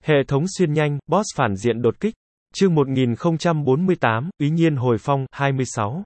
Hệ thống xuyên nhanh, boss phản diện đột kích. Chương 1048, Úy Nhiên hồi phong, 26.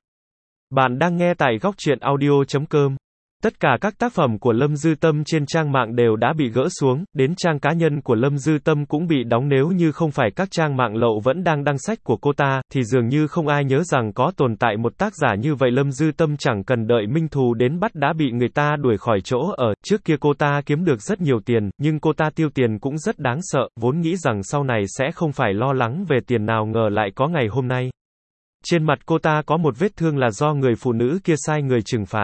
Bạn đang nghe tại góc truyện audio.com. Tất cả các tác phẩm của Lâm Dư Tâm trên trang mạng đều đã bị gỡ xuống, đến trang cá nhân của Lâm Dư Tâm cũng bị đóng, nếu như không phải các trang mạng lậu vẫn đang đăng sách của cô ta, thì dường như không ai nhớ rằng có tồn tại một tác giả như vậy. Lâm Dư Tâm chẳng cần đợi Minh Thù đến bắt đã bị người ta đuổi khỏi chỗ ở. Trước kia cô ta kiếm được rất nhiều tiền, nhưng cô ta tiêu tiền cũng rất đáng sợ, vốn nghĩ rằng sau này sẽ không phải lo lắng về tiền, nào ngờ lại có ngày hôm nay. Trên mặt cô ta có một vết thương là do người phụ nữ kia sai người trừng phạt.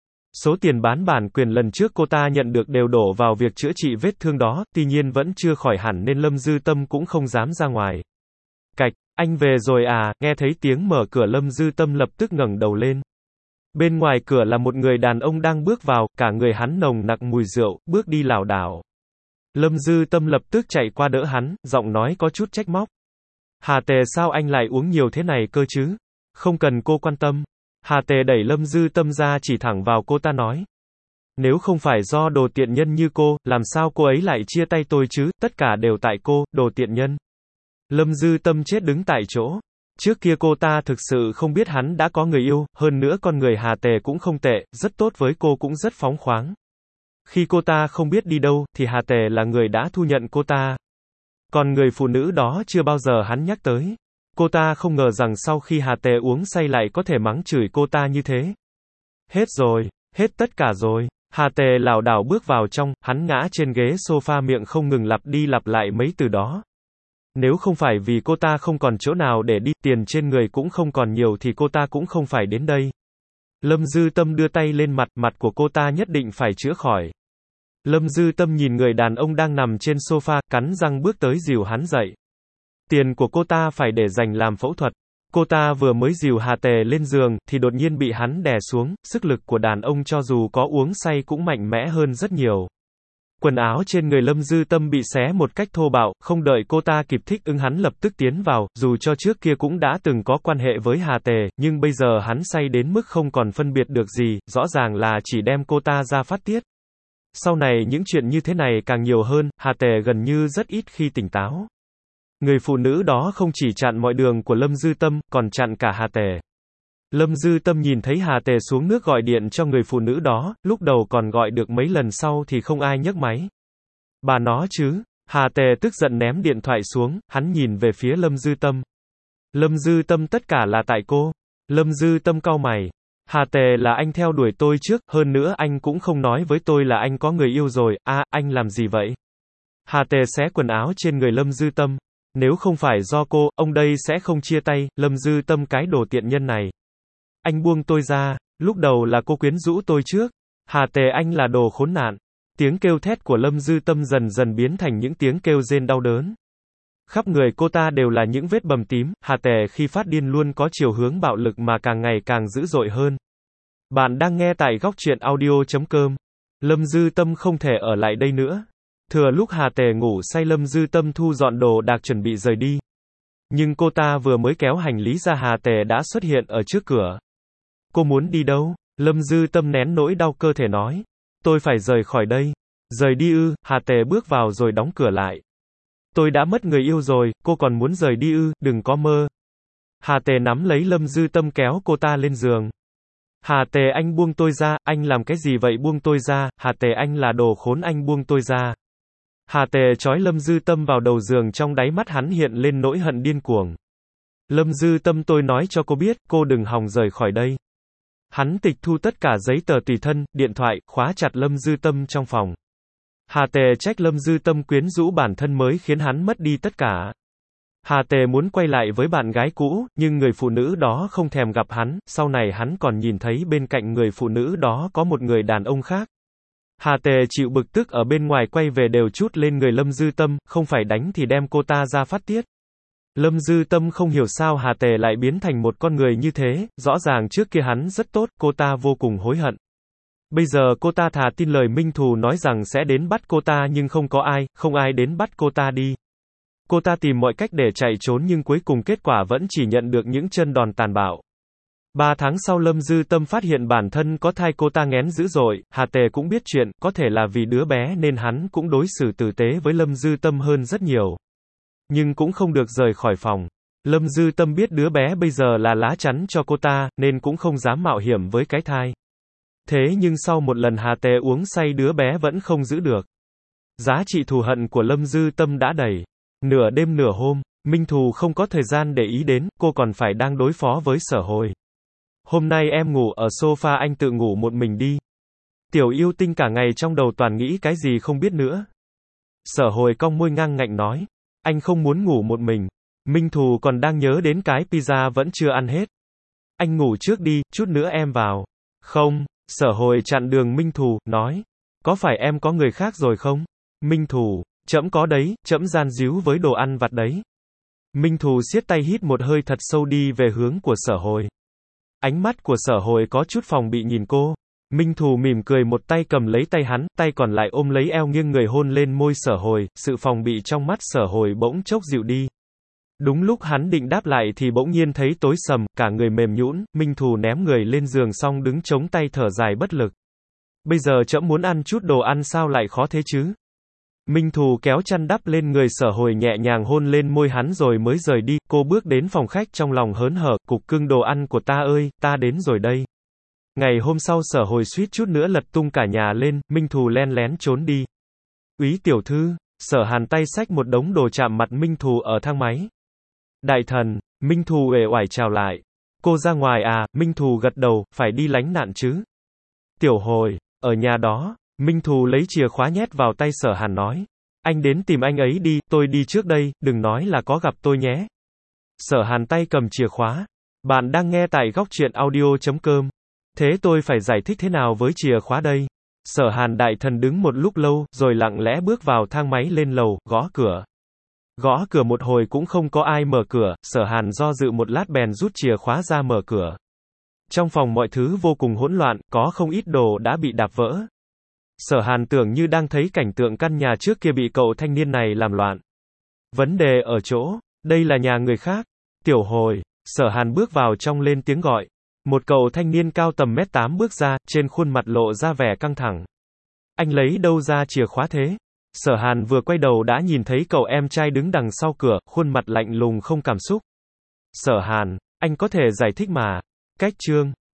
Số tiền bán bản quyền lần trước cô ta nhận được đều đổ vào việc chữa trị vết thương đó, tuy nhiên vẫn chưa khỏi hẳn nên Lâm Dư Tâm cũng không dám ra ngoài. Cạch, anh về rồi à? Nghe thấy tiếng mở cửa, Lâm Dư Tâm lập tức ngẩng đầu lên. Bên ngoài cửa là một người đàn ông đang bước vào, cả người hắn nồng nặc mùi rượu, bước đi lảo đảo. Lâm Dư Tâm lập tức chạy qua đỡ hắn, giọng nói có chút trách móc. Hà Tề, sao anh lại uống nhiều thế này cơ chứ? Không cần cô quan tâm. Hà Tề đẩy Lâm Dư Tâm ra, chỉ thẳng vào cô ta nói. Nếu không phải do đồ tiện nhân như cô, làm sao cô ấy lại chia tay tôi chứ? Tất cả đều tại cô, đồ tiện nhân. Lâm Dư Tâm chết đứng tại chỗ. Trước kia cô ta thực sự không biết hắn đã có người yêu, hơn nữa con người Hà Tề cũng không tệ, rất tốt với cô, cũng rất phóng khoáng. Khi cô ta không biết đi đâu, thì Hà Tề là người đã thu nhận cô ta. Còn người phụ nữ đó chưa bao giờ hắn nhắc tới. Cô ta không ngờ rằng sau khi Hà Tề uống say lại có thể mắng chửi cô ta như thế. Hết rồi, hết tất cả rồi. Hà Tề lảo đảo bước vào trong, hắn ngã trên ghế sofa, miệng không ngừng lặp đi lặp lại mấy từ đó. Nếu không phải vì cô ta không còn chỗ nào để đi, tiền trên người cũng không còn nhiều, thì cô ta cũng không phải đến đây. Lâm Dư Tâm đưa tay lên mặt của cô ta nhất định phải chữa khỏi. Lâm Dư Tâm nhìn người đàn ông đang nằm trên sofa, cắn răng bước tới dìu hắn dậy. Tiền của cô ta phải để dành làm phẫu thuật. Cô ta vừa mới dìu Hà Tề lên giường, thì đột nhiên bị hắn đè xuống. Sức lực của đàn ông cho dù có uống say cũng mạnh mẽ hơn rất nhiều. Quần áo trên người Lâm Dư Tâm bị xé một cách thô bạo, không đợi cô ta kịp thích ứng, hắn lập tức tiến vào. Dù cho trước kia cũng đã từng có quan hệ với Hà Tề, nhưng bây giờ hắn say đến mức không còn phân biệt được gì, rõ ràng là chỉ đem cô ta ra phát tiết. Sau này những chuyện như thế này càng nhiều hơn, Hà Tề gần như rất ít khi tỉnh táo. Người phụ nữ đó không chỉ chặn mọi đường của Lâm Dư Tâm, còn chặn cả Hà Tề. Lâm Dư Tâm nhìn thấy Hà Tề xuống nước gọi điện cho người phụ nữ đó, lúc đầu còn gọi được mấy lần, sau thì không ai nhấc máy. Bà nó chứ. Hà Tề tức giận ném điện thoại xuống, hắn nhìn về phía Lâm Dư Tâm. Lâm Dư Tâm, tất cả là tại cô. Lâm Dư Tâm cau mày. Hà Tề, là anh theo đuổi tôi trước, hơn nữa anh cũng không nói với tôi là anh có người yêu rồi. Anh làm gì vậy? Hà Tề xé quần áo trên người Lâm Dư Tâm. Nếu không phải do cô, ông đây sẽ không chia tay. Lâm Dư Tâm, cái đồ tiện nhân này. Anh buông tôi ra, lúc đầu là cô quyến rũ tôi trước. Hà Tề, anh là đồ khốn nạn. Tiếng kêu thét của Lâm Dư Tâm dần dần biến thành những tiếng kêu rên đau đớn. Khắp người cô ta đều là những vết bầm tím. Hà Tề khi phát điên luôn có chiều hướng bạo lực mà càng ngày càng dữ dội hơn. Bạn đang nghe tại góc truyện audio.com. Lâm Dư Tâm không thể ở lại đây nữa. Thừa lúc Hà Tề ngủ say, Lâm Dư Tâm thu dọn đồ đạc chuẩn bị rời đi. Nhưng cô ta vừa mới kéo hành lý ra, Hà Tề đã xuất hiện ở trước cửa. Cô muốn đi đâu? Lâm Dư Tâm nén nỗi đau cơ thể nói. Tôi phải rời khỏi đây. Rời đi ư? Hà Tề bước vào rồi đóng cửa lại. Tôi đã mất người yêu rồi, cô còn muốn rời đi ư? Đừng có mơ. Hà Tề nắm lấy Lâm Dư Tâm kéo cô ta lên giường. Hà Tề, anh buông tôi ra. Anh làm cái gì vậy? Buông tôi ra. Hà Tề, anh là đồ khốn, anh buông tôi ra. Hà Tề trói Lâm Dư Tâm vào đầu giường, trong đáy mắt hắn hiện lên nỗi hận điên cuồng. Lâm Dư Tâm, tôi nói cho cô biết, cô đừng hòng rời khỏi đây. Hắn tịch thu tất cả giấy tờ tùy thân, điện thoại, khóa chặt Lâm Dư Tâm trong phòng. Hà Tề trách Lâm Dư Tâm quyến rũ bản thân mới khiến hắn mất đi tất cả. Hà Tề muốn quay lại với bạn gái cũ, nhưng người phụ nữ đó không thèm gặp hắn, sau này hắn còn nhìn thấy bên cạnh người phụ nữ đó có một người đàn ông khác. Hà Tề chịu bực tức ở bên ngoài quay về đều trút lên người Lâm Dư Tâm, không phải đánh thì đem cô ta ra phát tiết. Lâm Dư Tâm không hiểu sao Hà Tề lại biến thành một con người như thế, rõ ràng trước kia hắn rất tốt, cô ta vô cùng hối hận. Bây giờ cô ta thà tin lời Minh Thù nói rằng sẽ đến bắt cô ta, nhưng không ai đến bắt cô ta đi. Cô ta tìm mọi cách để chạy trốn, nhưng cuối cùng kết quả vẫn chỉ nhận được những chân đòn tàn bạo. 3 tháng sau Lâm Dư Tâm phát hiện bản thân có thai, cô ta nghén dữ dội, Hà Tề cũng biết chuyện, có thể là vì đứa bé nên hắn cũng đối xử tử tế với Lâm Dư Tâm hơn rất nhiều. Nhưng cũng không được rời khỏi phòng. Lâm Dư Tâm biết đứa bé bây giờ là lá chắn cho cô ta, nên cũng không dám mạo hiểm với cái thai. Thế nhưng sau một lần Hà Tề uống say đứa bé vẫn không giữ được. Giá trị thù hận của Lâm Dư Tâm đã đầy. Nửa đêm nửa hôm, Minh Thù không có thời gian để ý đến, cô còn phải đang đối phó với Sở Hồi. Hôm nay em ngủ ở sofa, anh tự ngủ một mình đi. Tiểu yêu tinh cả ngày trong đầu toàn nghĩ cái gì không biết nữa. Sở Hồi cong môi ngang ngạnh nói. Anh không muốn ngủ một mình. Minh Thù còn đang nhớ đến cái pizza vẫn chưa ăn hết. Anh ngủ trước đi, chút nữa em vào. Không, Sở Hồi chặn đường Minh Thù, nói. Có phải em có người khác rồi không? Minh Thù, trẫm có đấy, trẫm gian díu với đồ ăn vặt đấy. Minh Thù siết tay hít một hơi thật sâu đi về hướng của Sở Hồi. Ánh mắt của Sở Hồi có chút phòng bị nhìn cô. Minh Thù mỉm cười, một tay cầm lấy tay hắn, tay còn lại ôm lấy eo, nghiêng người hôn lên môi Sở Hồi, sự phòng bị trong mắt Sở Hồi bỗng chốc dịu đi. Đúng lúc hắn định đáp lại thì bỗng nhiên thấy tối sầm, cả người mềm nhũn, Minh Thù ném người lên giường xong đứng chống tay thở dài bất lực. Bây giờ trẫm muốn ăn chút đồ ăn sao lại khó thế chứ? Minh Thù kéo chăn đắp lên người Sở Hồi, nhẹ nhàng hôn lên môi hắn rồi mới rời đi. Cô bước đến phòng khách trong lòng hớn hở, cục cưng đồ ăn của ta ơi, ta đến rồi đây. Ngày hôm sau Sở Hồi suýt chút nữa lật tung cả nhà lên, Minh Thù len lén trốn đi. Úy tiểu thư, Sở Hàn tay xách một đống đồ chạm mặt Minh Thù ở thang máy. Đại thần, Minh Thù uể oải chào lại. Cô ra ngoài à? Minh Thù gật đầu, phải đi lánh nạn chứ. Tiểu Hồi, ở nhà đó. Minh Thù lấy chìa khóa nhét vào tay Sở Hàn nói. Anh đến tìm anh ấy đi, tôi đi trước đây, đừng nói là có gặp tôi nhé. Sở Hàn tay cầm chìa khóa. Bạn đang nghe tại góc truyện audio.com. Thế tôi phải giải thích thế nào với chìa khóa đây? Sở Hàn đại thần đứng một lúc lâu, rồi lặng lẽ bước vào thang máy lên lầu, gõ cửa. Gõ cửa một hồi cũng không có ai mở cửa, Sở Hàn do dự một lát bèn rút chìa khóa ra mở cửa. Trong phòng mọi thứ vô cùng hỗn loạn, có không ít đồ đã bị đạp vỡ. Sở Hàn tưởng như đang thấy cảnh tượng căn nhà trước kia bị cậu thanh niên này làm loạn. Vấn đề ở chỗ, đây là nhà người khác. Tiểu Hồi, Sở Hàn bước vào trong lên tiếng gọi. Một cậu thanh niên cao tầm 1m8 bước ra, trên khuôn mặt lộ ra vẻ căng thẳng. Anh lấy đâu ra chìa khóa thế? Sở Hàn vừa quay đầu đã nhìn thấy cậu em trai đứng đằng sau cửa, khuôn mặt lạnh lùng không cảm xúc. Sở Hàn, anh có thể giải thích mà. Cách chương